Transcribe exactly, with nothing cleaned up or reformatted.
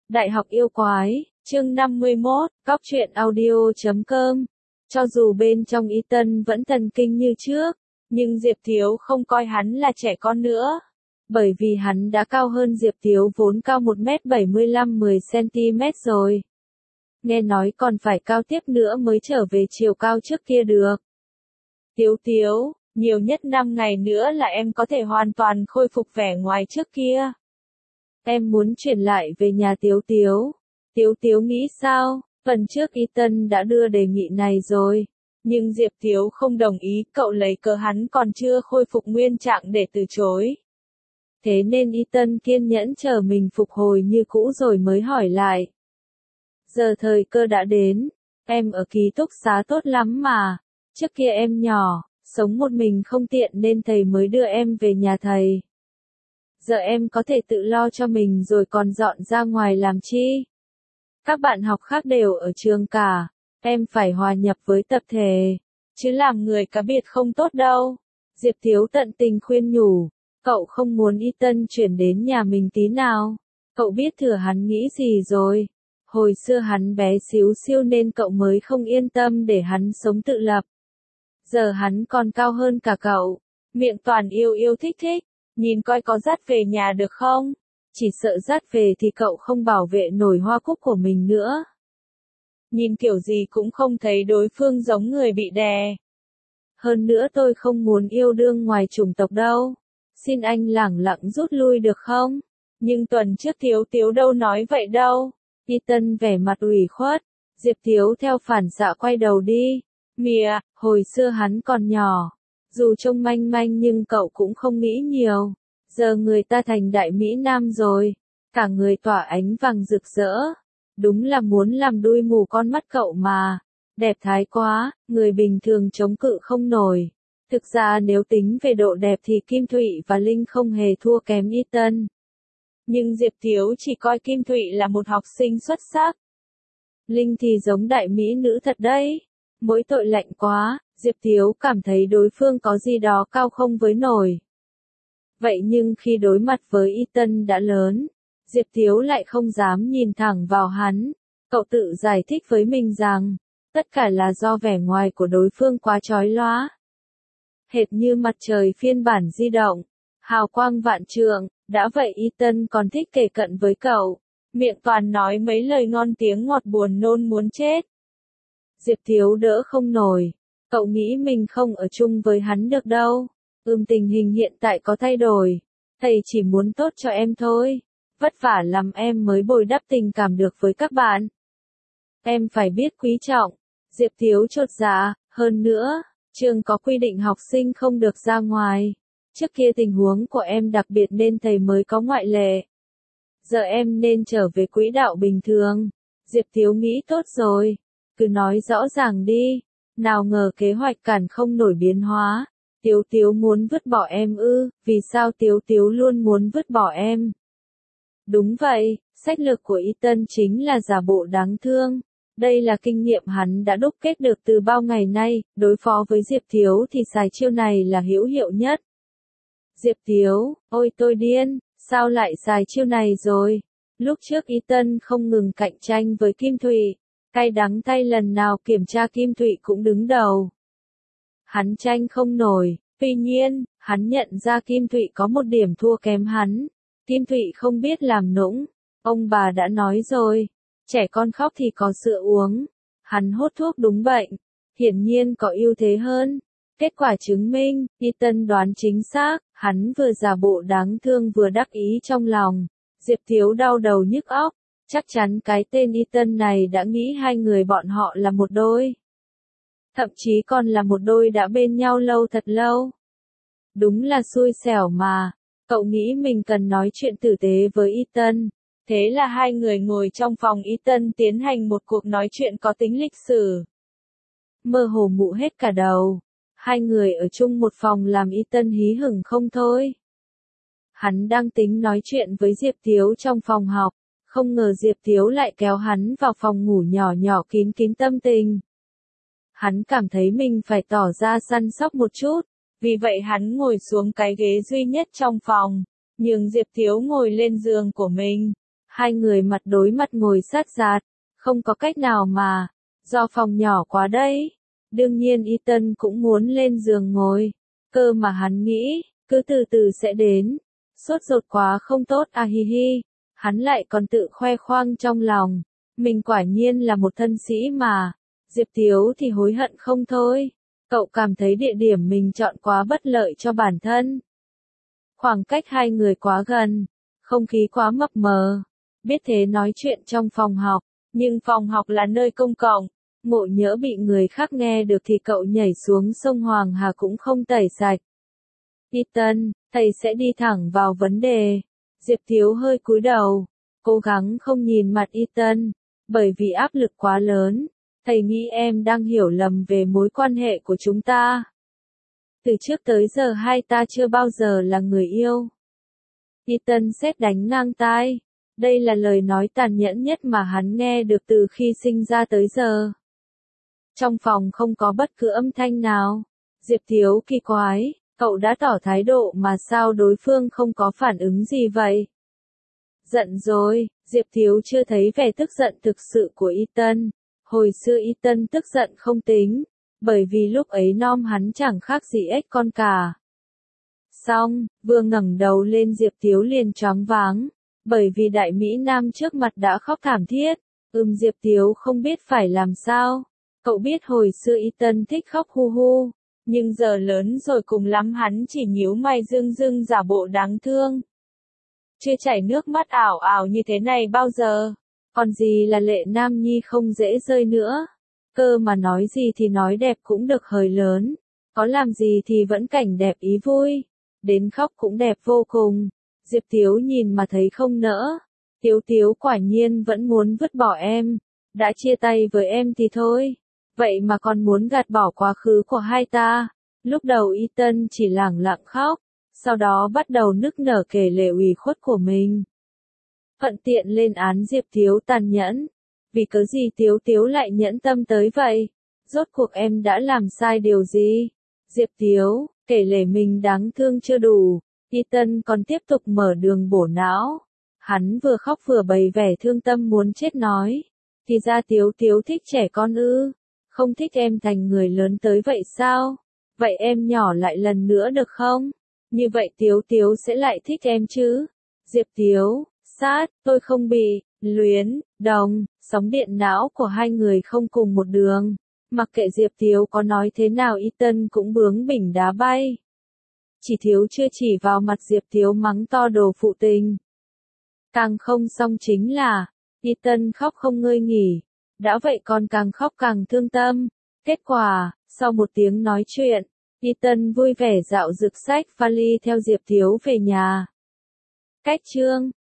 Đại học yêu quái, chương năm mươi mốt, cóc truyện audio chấm com. Cho dù bên trong Ethan vẫn thần kinh như trước, nhưng Diệp Thiếu không coi hắn là trẻ con nữa. Bởi vì hắn đã cao hơn Diệp Thiếu vốn cao một mét bảy mươi lăm mười xăng-ti-mét rồi. Nghe nói còn phải cao tiếp nữa mới trở về chiều cao trước kia được. Tiếu Tiếu, nhiều nhất năm ngày nữa là em có thể hoàn toàn khôi phục vẻ ngoài trước kia. Em muốn chuyển lại về nhà Tiếu Tiếu. Tiếu Tiếu nghĩ sao? Phần trước Ethan đã đưa đề nghị này rồi. Nhưng Diệp Thiếu không đồng ý, cậu lấy cớ hắn còn chưa khôi phục nguyên trạng để từ chối. Thế nên Ethan kiên nhẫn chờ mình phục hồi như cũ rồi mới hỏi lại. Giờ thời cơ đã đến. Em ở ký túc xá tốt lắm mà. Trước kia em nhỏ, sống một mình không tiện nên thầy mới đưa em về nhà thầy. Giờ em có thể tự lo cho mình rồi còn dọn ra ngoài làm chi? Các bạn học khác đều ở trường cả, em phải hòa nhập với tập thể, chứ làm người cá biệt không tốt đâu. Diệp Thiếu tận tình khuyên nhủ, cậu không muốn Ethan chuyển đến nhà mình tí nào. Cậu biết thừa hắn nghĩ gì rồi. Hồi xưa hắn bé xíu xiu nên cậu mới không yên tâm để hắn sống tự lập. Giờ hắn còn cao hơn cả cậu, miệng toàn yêu yêu thích thích. Nhìn coi có dắt về nhà được không? Chỉ sợ dắt về thì cậu không bảo vệ nổi hoa cúc của mình nữa. Nhìn kiểu gì cũng không thấy đối phương giống người bị đè. Hơn nữa tôi không muốn yêu đương ngoài chủng tộc đâu. Xin anh lẳng lặng rút lui được không? Nhưng tuần trước Thiếu Thiếu đâu nói vậy đâu. Ethan vẻ mặt ủy khuất. Diệp Thiếu theo phản xạ quay đầu đi. Mìa, hồi xưa hắn còn nhỏ. Dù trông manh manh nhưng cậu cũng không nghĩ nhiều. Giờ người ta thành đại Mỹ Nam rồi. Cả người tỏa ánh vàng rực rỡ. Đúng là muốn làm đuôi mù con mắt cậu mà. Đẹp thái quá, người bình thường chống cự không nổi. Thực ra nếu tính về độ đẹp thì Kim Thụy và Linh không hề thua kém Ethan. Nhưng Diệp Thiếu chỉ coi Kim Thụy là một học sinh xuất sắc. Linh thì giống đại mỹ nữ thật đấy. Mỗi tội lạnh quá. Diệp Thiếu cảm thấy đối phương có gì đó cao không với nổi. Vậy nhưng khi đối mặt với Ethan đã lớn, Diệp Thiếu lại không dám nhìn thẳng vào hắn. Cậu tự giải thích với mình rằng, tất cả là do vẻ ngoài của đối phương quá chói lóa. Hệt như mặt trời phiên bản di động, hào quang vạn trượng, đã vậy Ethan còn thích kề cận với cậu. Miệng toàn nói mấy lời ngon tiếng ngọt buồn nôn muốn chết. Diệp Thiếu đỡ không nổi. Cậu nghĩ mình không ở chung với hắn được đâu. Ừm tình hình hiện tại có thay đổi. Thầy chỉ muốn tốt cho em thôi. Vất vả lắm em mới bồi đắp tình cảm được với các bạn. Em phải biết quý trọng. Diệp Thiếu chột dạ, hơn nữa, trường có quy định học sinh không được ra ngoài. Trước kia tình huống của em đặc biệt nên thầy mới có ngoại lệ. Giờ em nên trở về quỹ đạo bình thường. Diệp Thiếu nghĩ tốt rồi. Cứ nói rõ ràng đi. Nào ngờ kế hoạch cản không nổi biến hóa. Tiếu Tiếu muốn vứt bỏ em ư, vì sao Tiếu Tiếu luôn muốn vứt bỏ em? Đúng vậy, sách lược của Ethan chính là giả bộ đáng thương. Đây là kinh nghiệm hắn đã đúc kết được từ bao ngày nay, đối phó với Diệp Thiếu thì xài chiêu này là hữu hiệu nhất. Diệp Thiếu, ôi tôi điên, sao lại xài chiêu này rồi? Lúc trước Ethan không ngừng cạnh tranh với Kim Thụy. Cay đắng tay lần nào kiểm tra Kim Thụy cũng đứng đầu. Hắn tranh không nổi, tuy nhiên, hắn nhận ra Kim Thụy có một điểm thua kém hắn. Kim Thụy không biết làm nũng. Ông bà đã nói rồi, trẻ con khóc thì có sữa uống. Hắn hốt thuốc đúng bệnh, hiển nhiên có ưu thế hơn. Kết quả chứng minh, Ethan đoán chính xác, hắn vừa giả bộ đáng thương vừa đắc ý trong lòng. Diệp Thiếu đau đầu nhức óc. Chắc chắn cái tên Ethan này đã nghĩ hai người bọn họ là một đôi. Thậm chí còn là một đôi đã bên nhau lâu thật lâu. Đúng là xui xẻo mà. Cậu nghĩ mình cần nói chuyện tử tế với Ethan. Thế là hai người ngồi trong phòng Ethan tiến hành một cuộc nói chuyện có tính lịch sử. Mơ hồ mụ hết cả đầu. Hai người ở chung một phòng làm Ethan hí hửng không thôi. Hắn đang tính nói chuyện với Diệp Thiếu trong phòng học. Không ngờ Diệp Thiếu lại kéo hắn vào phòng ngủ nhỏ nhỏ kín kín tâm tình. Hắn cảm thấy mình phải tỏ ra săn sóc một chút, vì vậy hắn ngồi xuống cái ghế duy nhất trong phòng, nhường Diệp Thiếu ngồi lên giường của mình. Hai người mặt đối mặt ngồi sát sát, không có cách nào mà, do phòng nhỏ quá đấy. Đương nhiên Ethan cũng muốn lên giường ngồi, cơ mà hắn nghĩ, cứ từ từ sẽ đến. Sốt ruột quá không tốt à hi hi, hắn lại còn tự khoe khoang trong lòng. Mình quả nhiên là một thân sĩ mà. Diệp Thiếu thì hối hận không thôi. Cậu cảm thấy địa điểm mình chọn quá bất lợi cho bản thân. Khoảng cách hai người quá gần, không khí quá mập mờ. Biết thế nói chuyện trong phòng học, nhưng phòng học là nơi công cộng. Ngộ nhỡ bị người khác nghe được thì cậu nhảy xuống sông Hoàng Hà cũng không tẩy sạch. Ethan, thầy sẽ đi thẳng vào vấn đề. Diệp Thiếu hơi cúi đầu, cố gắng không nhìn mặt Ethan, bởi vì áp lực quá lớn. Thầy nghĩ em đang hiểu lầm về mối quan hệ của chúng ta. Từ trước tới giờ hai ta chưa bao giờ là người yêu. Ethan sét đánh ngang tai. Đây là lời nói tàn nhẫn nhất mà hắn nghe được từ khi sinh ra tới giờ. Trong phòng không có bất cứ âm thanh nào. Diệp Thiếu kỳ quái, cậu đã tỏ thái độ mà sao đối phương không có phản ứng gì vậy? Giận rồi, Diệp Thiếu chưa thấy vẻ tức giận thực sự của Ethan. Hồi xưa Ethan tức giận không tính, bởi vì lúc ấy nom hắn chẳng khác gì ếch con cả. Xong, vừa ngẩng đầu lên Diệp Thiếu liền choáng váng, bởi vì đại mỹ nam trước mặt đã khóc thảm thiết. Ừm Diệp Thiếu không biết phải làm sao. Cậu biết hồi xưa Ethan thích khóc hu hu, nhưng giờ lớn rồi cùng lắm hắn chỉ nhíu mày dưng dưng giả bộ đáng thương. Chưa chảy nước mắt ảo ảo như thế này bao giờ. Còn gì là lệ nam nhi không dễ rơi nữa. Cơ mà nói gì thì nói đẹp cũng được hời lớn. Có làm gì thì vẫn cảnh đẹp ý vui. Đến khóc cũng đẹp vô cùng. Diệp Thiếu nhìn mà thấy không nỡ. Thiếu Thiếu quả nhiên vẫn muốn vứt bỏ em. Đã chia tay với em thì thôi. Vậy mà còn muốn gạt bỏ quá khứ của hai ta. Lúc đầu Ethan chỉ lẳng lặng khóc. Sau đó bắt đầu nức nở kể lể ủy khuất của mình. Thuận tiện lên án Diệp Thiếu tàn nhẫn. Vì cớ gì Thiếu Thiếu lại nhẫn tâm tới vậy? Rốt cuộc em đã làm sai điều gì? Diệp Thiếu, kể lể mình đáng thương chưa đủ. Ethan còn tiếp tục mở đường bổ não. Hắn vừa khóc vừa bày vẻ thương tâm muốn chết nói. Thì ra Thiếu Thiếu thích trẻ con ư? Không thích em thành người lớn tới vậy sao? Vậy em nhỏ lại lần nữa được không? Như vậy Thiếu Thiếu sẽ lại thích em chứ? Diệp Thiếu, sát, tôi không bị, luyến, đồng, sóng điện não của hai người không cùng một đường. Mặc kệ Diệp Thiếu có nói thế nào Ethan cũng bướng bỉnh đá bay. Chỉ thiếu chưa chỉ vào mặt Diệp Thiếu mắng to đồ phụ tình. Càng không xong chính là, Ethan khóc không ngơi nghỉ. Đã vậy còn càng khóc càng thương tâm. Kết quả, sau một tiếng nói chuyện, Ethan vui vẻ dạo rực sách vali theo Diệp Thiếu về nhà. Cách chương